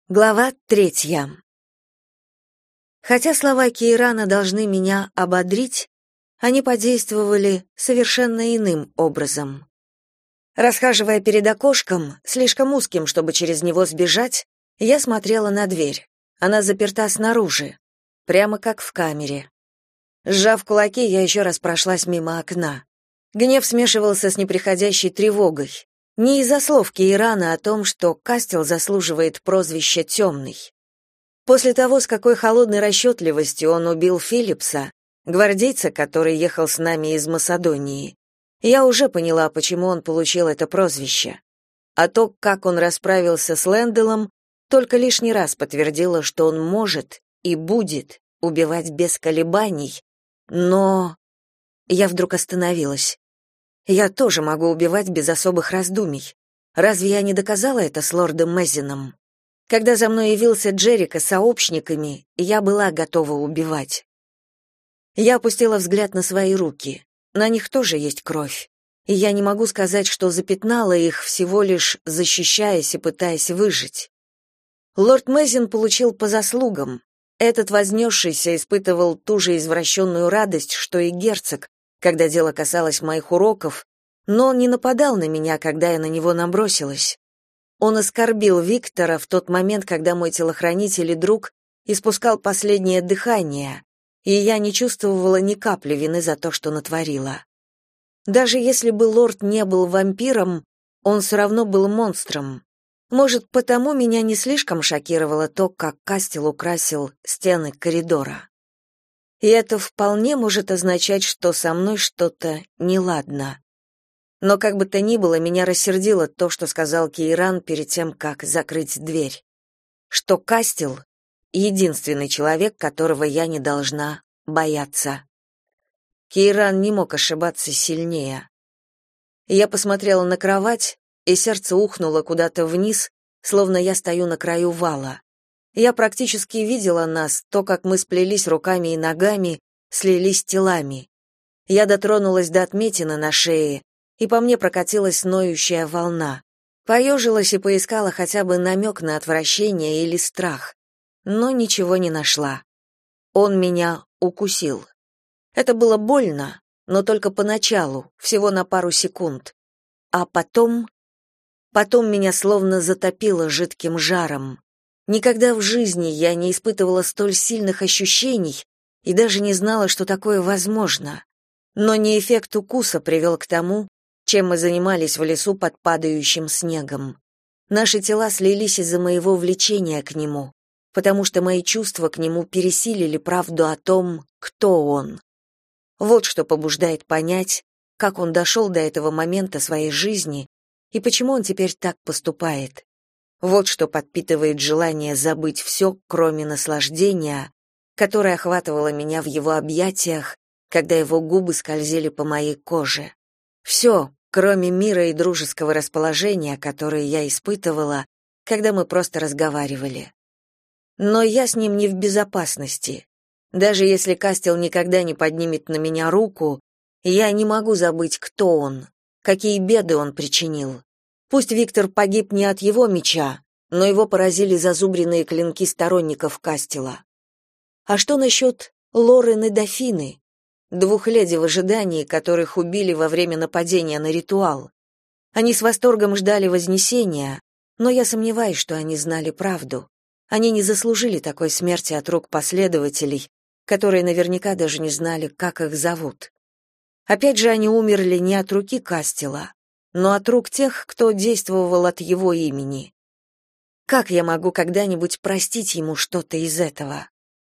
Глава 3. Хотя слова Кейрана должны меня ободрить, они подействовали совершенно иным образом. Расхаживая перед окошком, слишком узким, чтобы через него сбежать, я смотрела на дверь. Она заперта снаружи, прямо как в камере. Сжав кулаки, я еще раз прошлась мимо окна. Гнев смешивался с неприходящей тревогой. Не из-за слов Кейрана о том, что Кастел заслуживает прозвища «темный». После того, с какой холодной расчетливостью он убил Филлипса, гвардейца, который ехал с нами из Македонии, я уже поняла, почему он получил это прозвище. А то, как он расправился с Лэнделом, только лишний раз подтвердило, что он может и будет убивать без колебаний, но... Я вдруг остановилась. Я тоже могу убивать без особых раздумий. Разве я не доказала это с лордом Мезином? Когда за мной явился Джерика с сообщниками, я была готова убивать. Я опустила взгляд на свои руки. На них тоже есть кровь. И я не могу сказать, что запятнала их, всего лишь защищаясь и пытаясь выжить. Лорд Мезин получил по заслугам. Этот вознесшийся испытывал ту же извращенную радость, что и герцог, когда дело касалось моих уроков, но он не нападал на меня, когда я на него набросилась. Он оскорбил Виктора в тот момент, когда мой телохранитель и друг испускал последнее дыхание, и я не чувствовала ни капли вины за то, что натворила. Даже если бы лорд не был вампиром, он все равно был монстром. Может, потому меня не слишком шокировало то, как Кастел украсил стены коридора. И это вполне может означать, что со мной что-то неладно. Но как бы то ни было, меня рассердило то, что сказал Кейран перед тем, как закрыть дверь. Что Кастел — единственный человек, которого я не должна бояться. Кейран не мог ошибаться сильнее. Я посмотрела на кровать, и сердце ухнуло куда-то вниз, словно я стою на краю вала. Я практически видела нас, то, как мы сплелись руками и ногами, слились телами. Я дотронулась до отметины на шее, и по мне прокатилась ноющая волна. Поежилась и поискала хотя бы намек на отвращение или страх, но ничего не нашла. Он меня укусил. Это было больно, но только поначалу, всего на пару секунд. А потом меня словно затопило жидким жаром. Никогда в жизни я не испытывала столь сильных ощущений и даже не знала, что такое возможно. Но не эффект укуса привел к тому, чем мы занимались в лесу под падающим снегом. Наши тела слились из-за моего влечения к нему, потому что мои чувства к нему пересилили правду о том, кто он. Вот что побуждает понять, как он дошел до этого момента своей жизни и почему он теперь так поступает. Вот что подпитывает желание забыть все, кроме наслаждения, которое охватывало меня в его объятиях, когда его губы скользили по моей коже. Все, кроме мира и дружеского расположения, которое я испытывала, когда мы просто разговаривали. Но я с ним не в безопасности. Даже если Кастел никогда не поднимет на меня руку, я не могу забыть, кто он, какие беды он причинил. Пусть Виктор погиб не от его меча, но его поразили зазубренные клинки сторонников Кастела. А что насчет Лорен и Дофины, двух леди в ожидании, которых убили во время нападения на ритуал? Они с восторгом ждали Вознесения, но я сомневаюсь, что они знали правду. Они не заслужили такой смерти от рук последователей, которые наверняка даже не знали, как их зовут. Опять же, они умерли не от руки Кастела, но от рук тех, кто действовал от его имени. Как я могу когда-нибудь простить ему что-то из этого?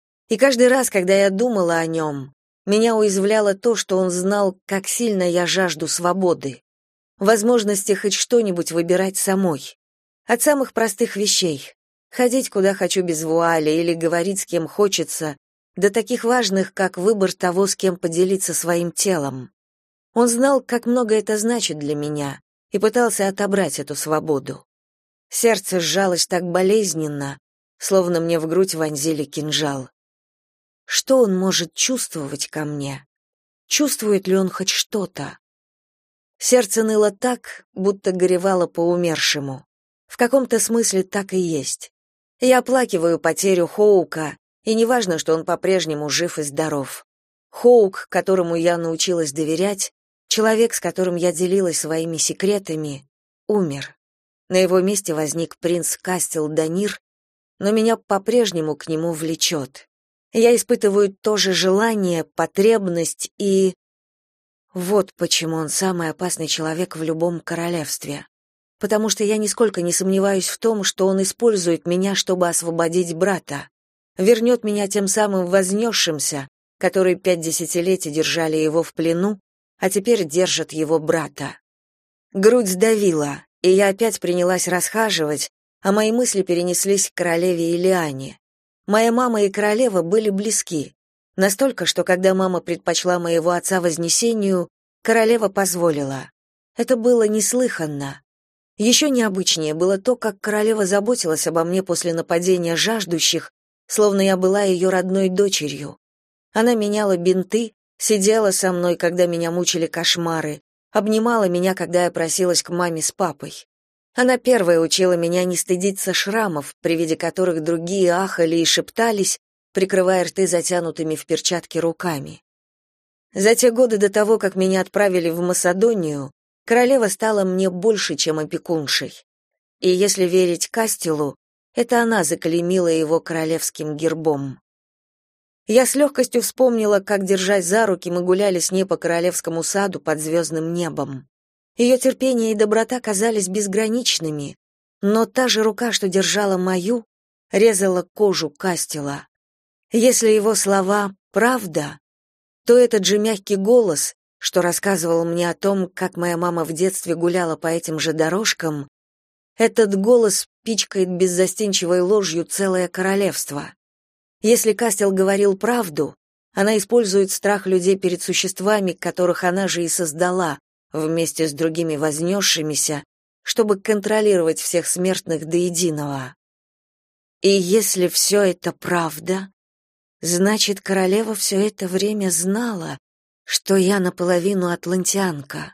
И каждый раз, когда я думала о нем, меня уязвляло то, что он знал, как сильно я жажду свободы, возможности хоть что-нибудь выбирать самой. От самых простых вещей — ходить куда хочу без вуали или говорить с кем хочется, до таких важных, как выбор того, с кем поделиться своим телом. Он знал, как много это значит для меня, и пытался отобрать эту свободу. Сердце сжалось так болезненно, словно мне в грудь вонзили кинжал. Что он может чувствовать ко мне? Чувствует ли он хоть что-то? Сердце ныло так, будто горевало по умершему. В каком-то смысле так и есть. Я оплакиваю потерю Хоука, и неважно, что он по-прежнему жив и здоров. Хоук, которому я научилась доверять, человек, с которым я делилась своими секретами, умер. На его месте возник принц Кастел Данир, но меня по-прежнему к нему влечет. Я испытываю то же желание, потребность и... Вот почему он самый опасный человек в любом королевстве. Потому что я нисколько не сомневаюсь в том, что он использует меня, чтобы освободить брата. Вернет меня тем самым вознесшимся, которые 5 десятилетий держали его в плену, а теперь держат его брата. Грудь сдавила, и я опять принялась расхаживать, а мои мысли перенеслись к королеве Илиане. Моя мама и королева были близки. Настолько, что когда мама предпочла моего отца вознесению, королева позволила. Это было неслыханно. Еще необычнее было то, как королева заботилась обо мне после нападения жаждущих, словно я была ее родной дочерью. Она меняла бинты, сидела со мной, когда меня мучили кошмары, обнимала меня, когда я просилась к маме с папой. Она первая учила меня не стыдиться шрамов, при виде которых другие ахали и шептались, прикрывая рты затянутыми в перчатки руками. За те годы до того, как меня отправили в Македонию, королева стала мне больше, чем опекуншей. И если верить Кастелу, это она заклеймила его королевским гербом. Я с легкостью вспомнила, как, держась за руки, мы гуляли с ней по королевскому саду под звездным небом. Ее терпение и доброта казались безграничными, но та же рука, что держала мою, резала кожу Кастела. Если его слова «правда», то этот же мягкий голос, что рассказывал мне о том, как моя мама в детстве гуляла по этим же дорожкам, этот голос пичкает беззастенчивой ложью целое королевство. Если Кастел говорил правду, она использует страх людей перед существами, которых она же и создала, вместе с другими вознесшимися, чтобы контролировать всех смертных до единого. И если все это правда, значит, королева все это время знала, что я наполовину атлантианка.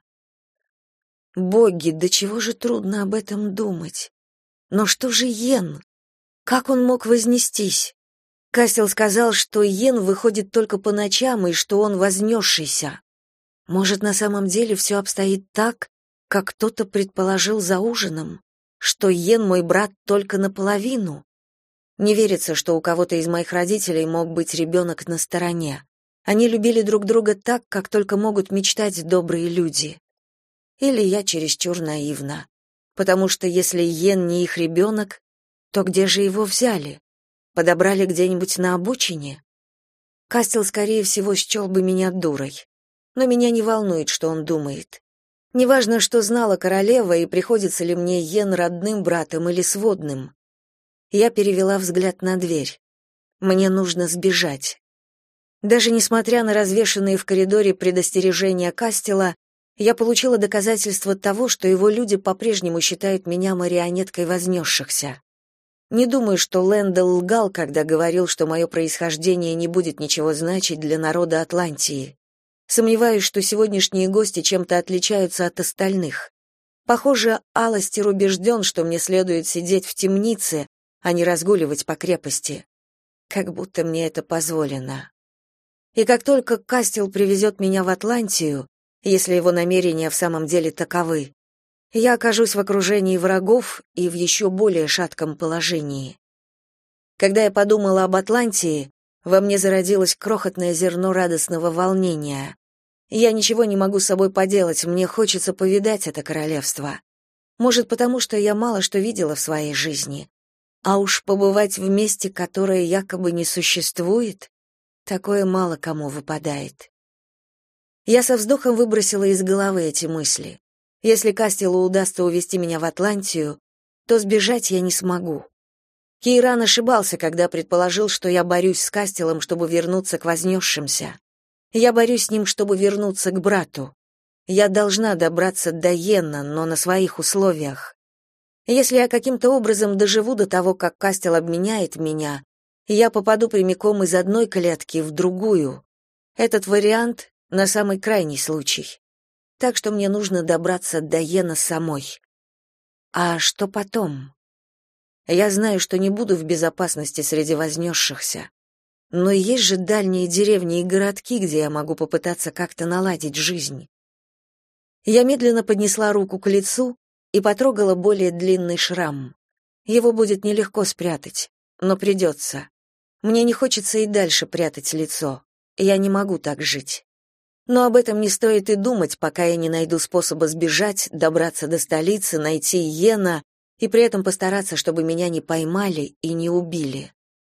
Боги, до чего же трудно об этом думать. Но что же Йен? Как он мог вознестись? Кастел сказал, что Йен выходит только по ночам и что он вознесшийся. Может, на самом деле все обстоит так, как кто-то предположил за ужином, что Йен мой брат только наполовину? Не верится, что у кого-то из моих родителей мог быть ребенок на стороне. Они любили друг друга так, как только могут мечтать добрые люди. Или я чересчур наивна, потому что если Йен не их ребенок, то где же его взяли? Подобрали где-нибудь на обочине? Кастел, скорее всего, счел бы меня дурой. Но меня не волнует, что он думает. Неважно, что знала королева и приходится ли мне Йен родным братом или сводным. Я перевела взгляд на дверь. Мне нужно сбежать. Даже несмотря на развешанные в коридоре предостережения Кастела, я получила доказательство того, что его люди по-прежнему считают меня марионеткой вознесшихся. Не думаю, что Лэндалл лгал, когда говорил, что мое происхождение не будет ничего значить для народа Атлантии. Сомневаюсь, что сегодняшние гости чем-то отличаются от остальных. Похоже, Аластер убежден, что мне следует сидеть в темнице, а не разгуливать по крепости. Как будто мне это позволено. И как только Кастел привезет меня в Атлантию, если его намерения в самом деле таковы, я окажусь в окружении врагов и в еще более шатком положении. Когда я подумала об Атлантии, во мне зародилось крохотное зерно радостного волнения. Я ничего не могу с собой поделать, мне хочется повидать это королевство. Может, потому что я мало что видела в своей жизни. А уж побывать в месте, которое якобы не существует, такое мало кому выпадает. Я со вздохом выбросила из головы эти мысли. Если Кастелу удастся увести меня в Атлантию, то сбежать я не смогу. Кейран ошибался, когда предположил, что я борюсь с Кастелом, чтобы вернуться к вознесшимся. Я борюсь с ним, чтобы вернуться к брату. Я должна добраться до Йена, но на своих условиях. Если я каким-то образом доживу до того, как Кастел обменяет меня, я попаду прямиком из одной клетки в другую. Этот вариант на самый крайний случай. Так что мне нужно добраться до Йена самой. А что потом? Я знаю, что не буду в безопасности среди вознесшихся. Но есть же дальние деревни и городки, где я могу попытаться как-то наладить жизнь. Я медленно поднесла руку к лицу и потрогала более длинный шрам. Его будет нелегко спрятать, но придется. Мне не хочется и дальше прятать лицо. Я не могу так жить. Но об этом не стоит и думать, пока я не найду способа сбежать, добраться до столицы, найти Йена и при этом постараться, чтобы меня не поймали и не убили.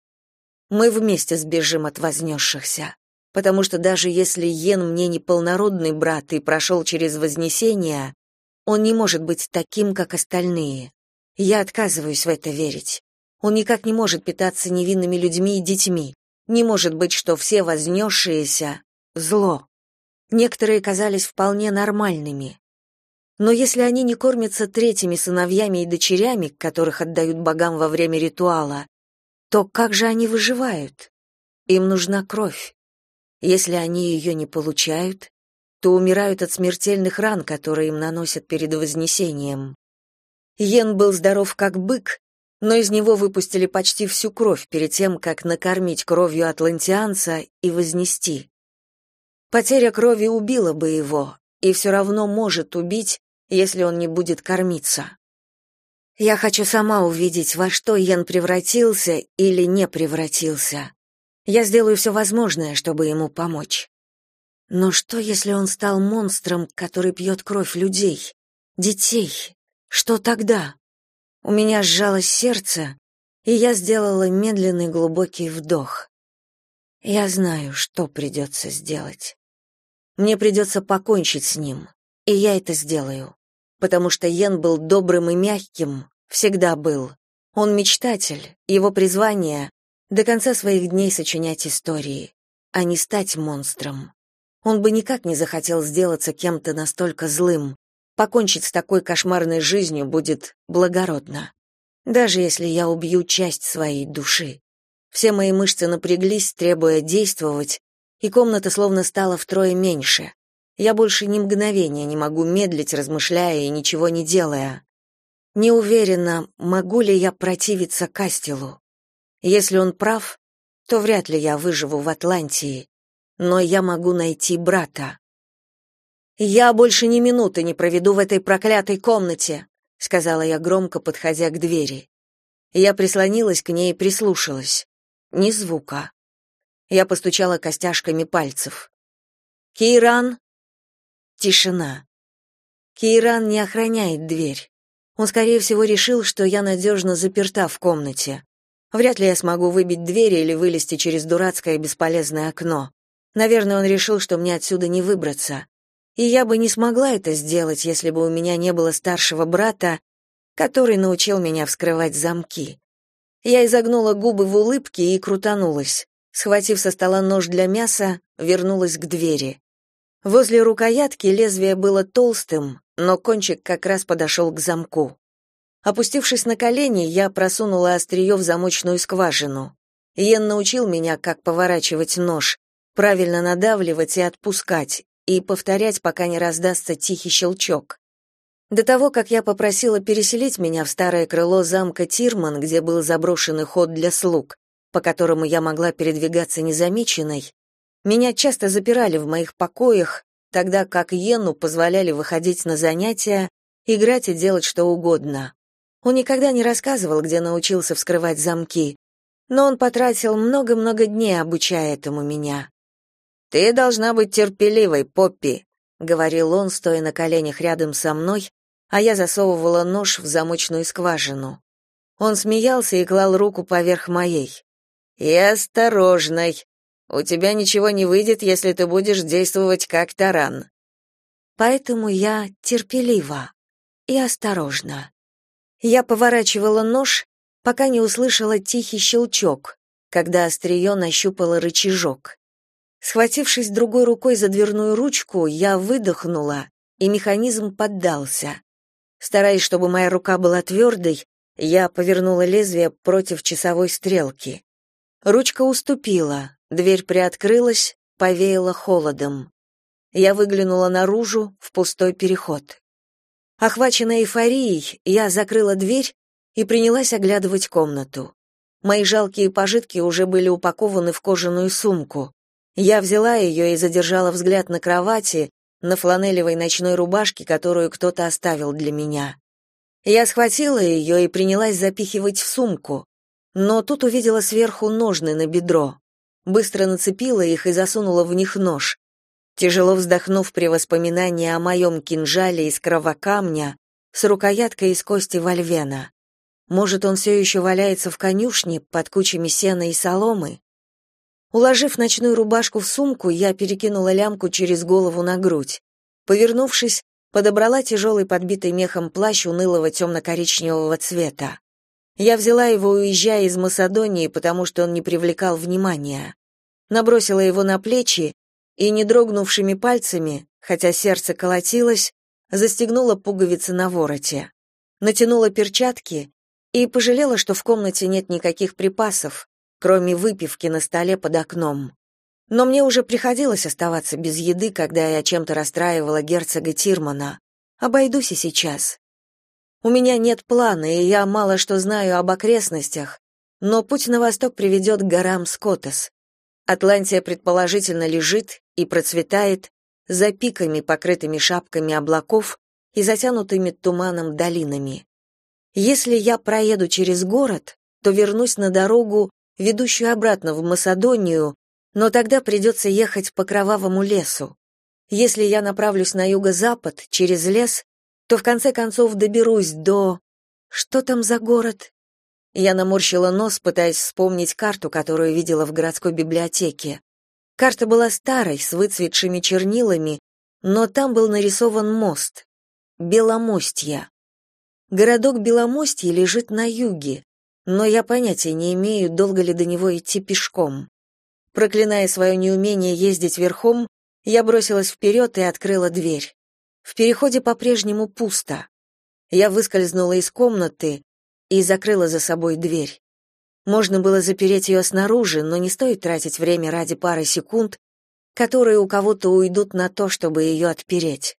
Мы вместе сбежим от вознесшихся, потому что даже если Йен мне не полнородный брат и прошел через Вознесение, он не может быть таким, как остальные. Я отказываюсь в это верить. Он никак не может питаться невинными людьми и детьми. Не может быть, что все вознесшиеся — зло. Некоторые казались вполне нормальными. Но если они не кормятся третьими сыновьями и дочерями, которых отдают богам во время ритуала, то как же они выживают? Им нужна кровь. Если они ее не получают, то умирают от смертельных ран, которые им наносят перед Вознесением. Йен был здоров как бык, но из него выпустили почти всю кровь перед тем, как накормить кровью атлантианца и вознести. Потеря крови убила бы его, и все равно может убить, если он не будет кормиться. Я хочу сама увидеть, во что Йен превратился или не превратился. Я сделаю все возможное, чтобы ему помочь. Но что, если он стал монстром, который пьет кровь людей, детей? Что тогда? У меня сжалось сердце, и я сделала медленный глубокий вдох. Я знаю, что придется сделать. Мне придется покончить с ним, и я это сделаю, потому что Йен был добрым и мягким, всегда был. Он мечтатель, его призвание — до конца своих дней сочинять истории, а не стать монстром. Он бы никак не захотел сделаться кем-то настолько злым. Покончить с такой кошмарной жизнью будет благородно. Даже если я убью часть своей души. Все мои мышцы напряглись, требуя действовать, и комната словно стала втрое меньше. Я больше ни мгновения не могу медлить, размышляя и ничего не делая. Не уверена, могу ли я противиться Кастелу. Если он прав, то вряд ли я выживу в Атлантии, но я могу найти брата. «Я больше ни минуты не проведу в этой проклятой комнате», — сказала я громко, подходя к двери. Я прислонилась к ней и прислушалась. Ни звука. Я постучала костяшками пальцев. «Кейран?» Тишина. Кейран не охраняет дверь. Он, скорее всего, решил, что я надежно заперта в комнате. Вряд ли я смогу выбить дверь или вылезти через дурацкое бесполезное окно. Наверное, он решил, что мне отсюда не выбраться. И я бы не смогла это сделать, если бы у меня не было старшего брата, который научил меня вскрывать замки. Я изогнула губы в улыбке и крутанулась. Схватив со стола нож для мяса, вернулась к двери. Возле рукоятки лезвие было толстым, но кончик как раз подошел к замку. Опустившись на колени, я просунула острие в замочную скважину. Йен научил меня, как поворачивать нож, правильно надавливать и отпускать, и повторять, пока не раздастся тихий щелчок. До того, как я попросила переселить меня в старое крыло замка Тирман, где был заброшенный ход для слуг, по которому я могла передвигаться незамеченной, меня часто запирали в моих покоях, тогда как Йену позволяли выходить на занятия, играть и делать что угодно. Он никогда не рассказывал, где научился вскрывать замки, но он потратил много-много дней, обучая этому меня. «Ты должна быть терпеливой, Поппи», — говорил он, стоя на коленях рядом со мной, а я засовывала нож в замочную скважину. Он смеялся и клал руку поверх моей. «И осторожной. У тебя ничего не выйдет, если ты будешь действовать как таран». Поэтому я терпелива и осторожна. Я поворачивала нож, пока не услышала тихий щелчок, когда острие нащупало рычажок. Схватившись другой рукой за дверную ручку, я выдохнула, и механизм поддался. Стараясь, чтобы моя рука была твердой, я повернула лезвие против часовой стрелки. Ручка уступила, дверь приоткрылась, повеяло холодом. Я выглянула наружу, в пустой переход. Охваченная эйфорией, я закрыла дверь и принялась оглядывать комнату. Мои жалкие пожитки уже были упакованы в кожаную сумку. Я взяла ее и задержала взгляд на кровати, на фланелевой ночной рубашке, которую кто-то оставил для меня. Я схватила ее и принялась запихивать в сумку, но тут увидела сверху ножны на бедро. Быстро нацепила их и засунула в них нож. Тяжело вздохнув при воспоминании о моем кинжале из кровокамня с рукояткой из кости вольвена. Может, он все еще валяется в конюшне под кучами сена и соломы? Уложив ночную рубашку в сумку, я перекинула лямку через голову на грудь. Повернувшись, подобрала тяжелый подбитый мехом плащ унылого темно-коричневого цвета. Я взяла его, уезжая из Македонии, потому что он не привлекал внимания. Набросила его на плечи и, не дрогнувшими пальцами, хотя сердце колотилось, застегнула пуговицы на вороте. Натянула перчатки и пожалела, что в комнате нет никаких припасов, кроме выпивки на столе под окном. Но мне уже приходилось оставаться без еды, когда я чем-то расстраивала герцога Тирмана. Обойдусь и сейчас. У меня нет плана, и я мало что знаю об окрестностях, но путь на восток приведет к горам Скотес. Атлантия предположительно лежит и процветает за пиками, покрытыми шапками облаков и затянутыми туманом долинами. Если я проеду через город, то вернусь на дорогу, ведущую обратно в Македонию, но тогда придется ехать по кровавому лесу. Если я направлюсь на юго-запад, через лес, то в конце концов доберусь до... Что там за город? Я наморщила нос, пытаясь вспомнить карту, которую видела в городской библиотеке. Карта была старой, с выцветшими чернилами, но там был нарисован мост. Беломостье. Городок Беломостье лежит на юге, но я понятия не имею, долго ли до него идти пешком. Проклиная свое неумение ездить верхом, я бросилась вперед и открыла дверь. В переходе по-прежнему пусто. Я выскользнула из комнаты и закрыла за собой дверь. Можно было запереть ее снаружи, но не стоит тратить время ради пары секунд, которые у кого-то уйдут на то, чтобы ее отпереть.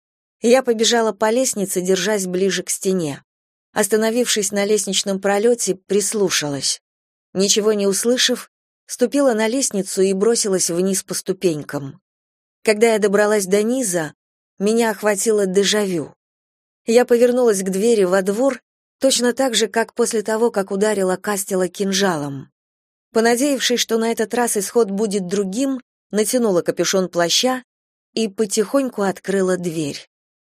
Я побежала по лестнице, держась ближе к стене. Остановившись на лестничном пролете, прислушалась. Ничего не услышав, ступила на лестницу и бросилась вниз по ступенькам. Когда я добралась до низа, меня охватило дежавю. Я повернулась к двери во двор, точно так же, как после того, как ударила Кастела кинжалом. Понадеявшись, что на этот раз исход будет другим, натянула капюшон плаща и потихоньку открыла дверь.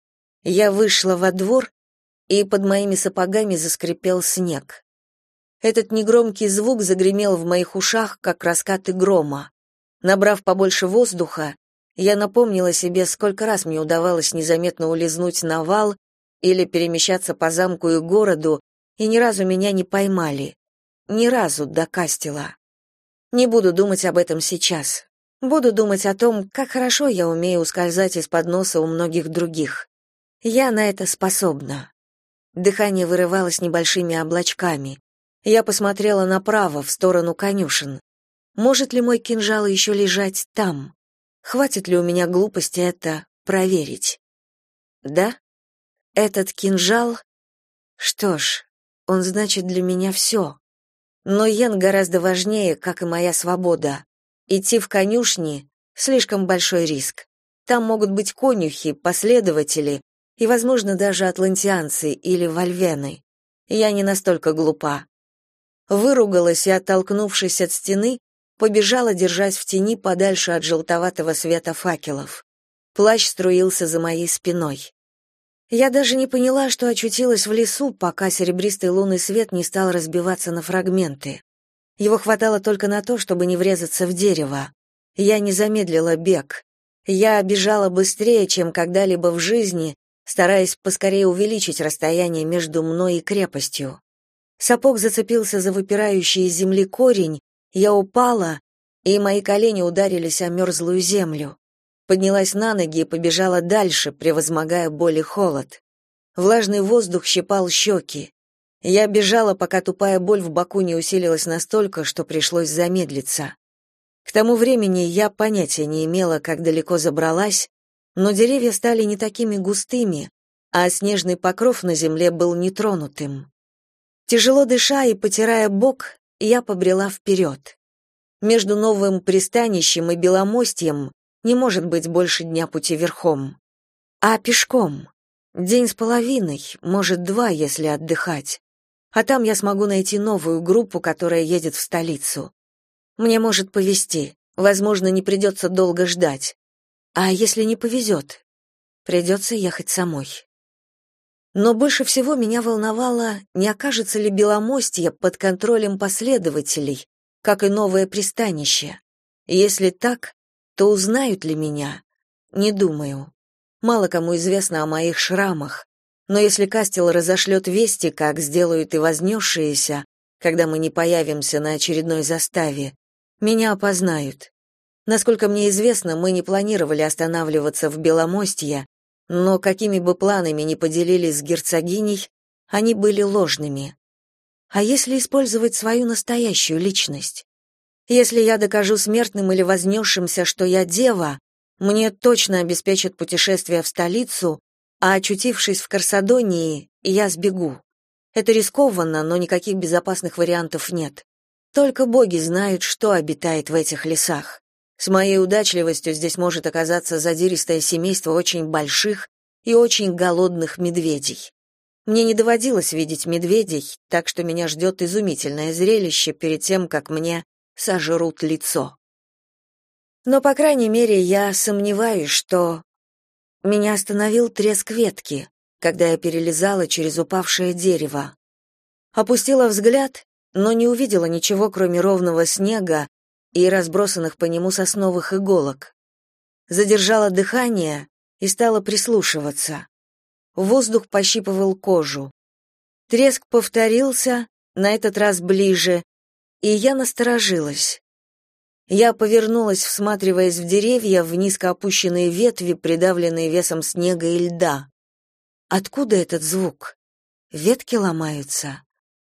Я вышла во двор, и под моими сапогами заскрипел снег. Этот негромкий звук загремел в моих ушах, как раскаты грома. Набрав побольше воздуха, я напомнила себе, сколько раз мне удавалось незаметно улизнуть на вал или перемещаться по замку и городу, и ни разу меня не поймали. Ни разу до Кастела. Не буду думать об этом сейчас. Буду думать о том, как хорошо я умею ускользать из-под носа у многих других. Я на это способна. Дыхание вырывалось небольшими облачками. Я посмотрела направо, в сторону конюшен. Может ли мой кинжал еще лежать там? Хватит ли у меня глупости это проверить? Да? Этот кинжал? Что ж, он значит для меня все. Но Йен гораздо важнее, как и моя свобода. Идти в конюшни — слишком большой риск. Там могут быть конюхи, последователи и, возможно, даже атлантианцы или вольвены. Я не настолько глупа. Выругалась и, оттолкнувшись от стены, побежала, держась в тени подальше от желтоватого света факелов. Плащ струился за моей спиной. Я даже не поняла, что очутилась в лесу, пока серебристый лунный свет не стал разбиваться на фрагменты. Его хватало только на то, чтобы не врезаться в дерево. Я не замедлила бег. Я бежала быстрее, чем когда-либо в жизни, стараясь поскорее увеличить расстояние между мной и крепостью. Сапог зацепился за выпирающий из земли корень, я упала, и мои колени ударились о мерзлую землю. Поднялась на ноги и побежала дальше, превозмогая боль и холод. Влажный воздух щипал щеки. Я бежала, пока тупая боль в боку не усилилась настолько, что пришлось замедлиться. К тому времени я понятия не имела, как далеко забралась, но деревья стали не такими густыми, а снежный покров на земле был нетронутым. Тяжело дыша и потирая бок, я побрела вперед. Между новым пристанищем и Беломостьем не может быть больше дня пути верхом. А пешком? День с половиной, может, 2, если отдыхать. А там я смогу найти новую группу, которая едет в столицу. Мне может повезти, возможно, не придется долго ждать. А если не повезет, придется ехать самой. Но больше всего меня волновало, не окажется ли Беломостье под контролем последователей, как и новое пристанище. Если так, то узнают ли меня? Не думаю. Мало кому известно о моих шрамах, но если Кастел разошлет вести, как сделают и вознесшиеся, когда мы не появимся на очередной заставе, меня опознают. Насколько мне известно, мы не планировали останавливаться в Беломостье, но какими бы планами ни поделились с герцогиней, они были ложными. А если использовать свою настоящую личность? Если я докажу смертным или вознесшимся, что я дева, мне точно обеспечат путешествие в столицу, а очутившись в Корсадонии, я сбегу. Это рискованно, но никаких безопасных вариантов нет. Только боги знают, что обитает в этих лесах. С моей удачливостью здесь может оказаться задиристое семейство очень больших и очень голодных медведей. Мне не доводилось видеть медведей, так что меня ждет изумительное зрелище перед тем, как мне сожрут лицо. Но, по крайней мере, я сомневаюсь, что... Меня остановил треск ветки, когда я перелезала через упавшее дерево. Опустила взгляд, но не увидела ничего, кроме ровного снега и разбросанных по нему сосновых иголок. Задержала дыхание и стала прислушиваться. Воздух пощипывал кожу. Треск повторился, на этот раз ближе, и я насторожилась. Я повернулась, всматриваясь в деревья, в низко опущенные ветви, придавленные весом снега и льда. Откуда этот звук? Ветки ломаются.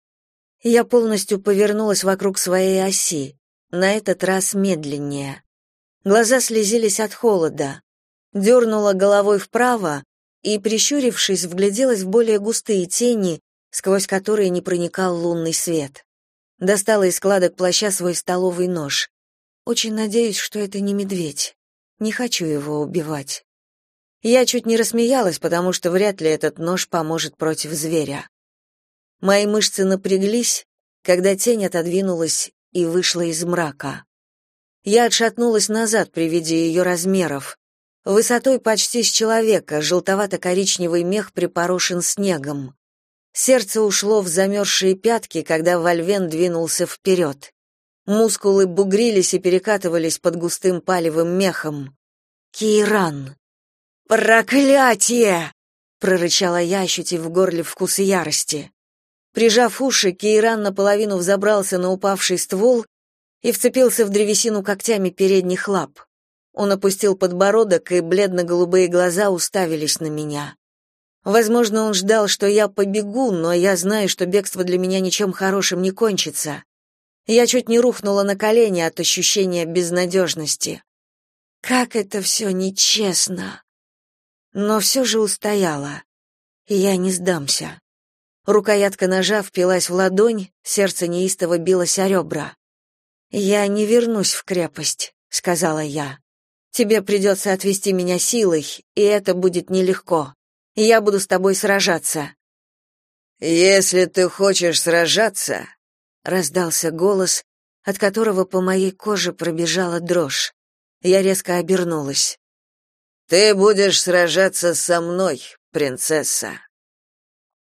Я полностью повернулась вокруг своей оси, на этот раз медленнее. Глаза слезились от холода. Дернула головой вправо и, прищурившись, вгляделась в более густые тени, сквозь которые не проникал лунный свет. Достала из складок плаща свой столовый нож. Очень надеюсь, что это не медведь. Не хочу его убивать. Я чуть не рассмеялась, потому что вряд ли этот нож поможет против зверя. Мои мышцы напряглись, когда тень отодвинулась и вышла из мрака. Я отшатнулась назад при виде ее размеров. Высотой почти с человека, желтовато-коричневый мех припорошен снегом. Сердце ушло в замерзшие пятки, когда Вольвен двинулся вперед. Мускулы бугрились и перекатывались под густым палевым мехом. Кейран! «Проклятие!» — прорычала я, ощутив в горле вкус ярости. Прижав уши, Кейран наполовину взобрался на упавший ствол и вцепился в древесину когтями передних лап. Он опустил подбородок, и бледно-голубые глаза уставились на меня. Возможно, он ждал, что я побегу, но я знаю, что бегство для меня ничем хорошим не кончится. Я чуть не рухнула на колени от ощущения безнадежности. Как это все нечестно! Но все же устояла. И я не сдамся. Рукоятка ножа впилась в ладонь, сердце неистово билось о ребра. «Я не вернусь в крепость», — сказала я. «Тебе придется отвести меня силой, и это будет нелегко. Я буду с тобой сражаться». «Если ты хочешь сражаться», — раздался голос, от которого по моей коже пробежала дрожь. Я резко обернулась. «ты будешь сражаться со мной, принцесса».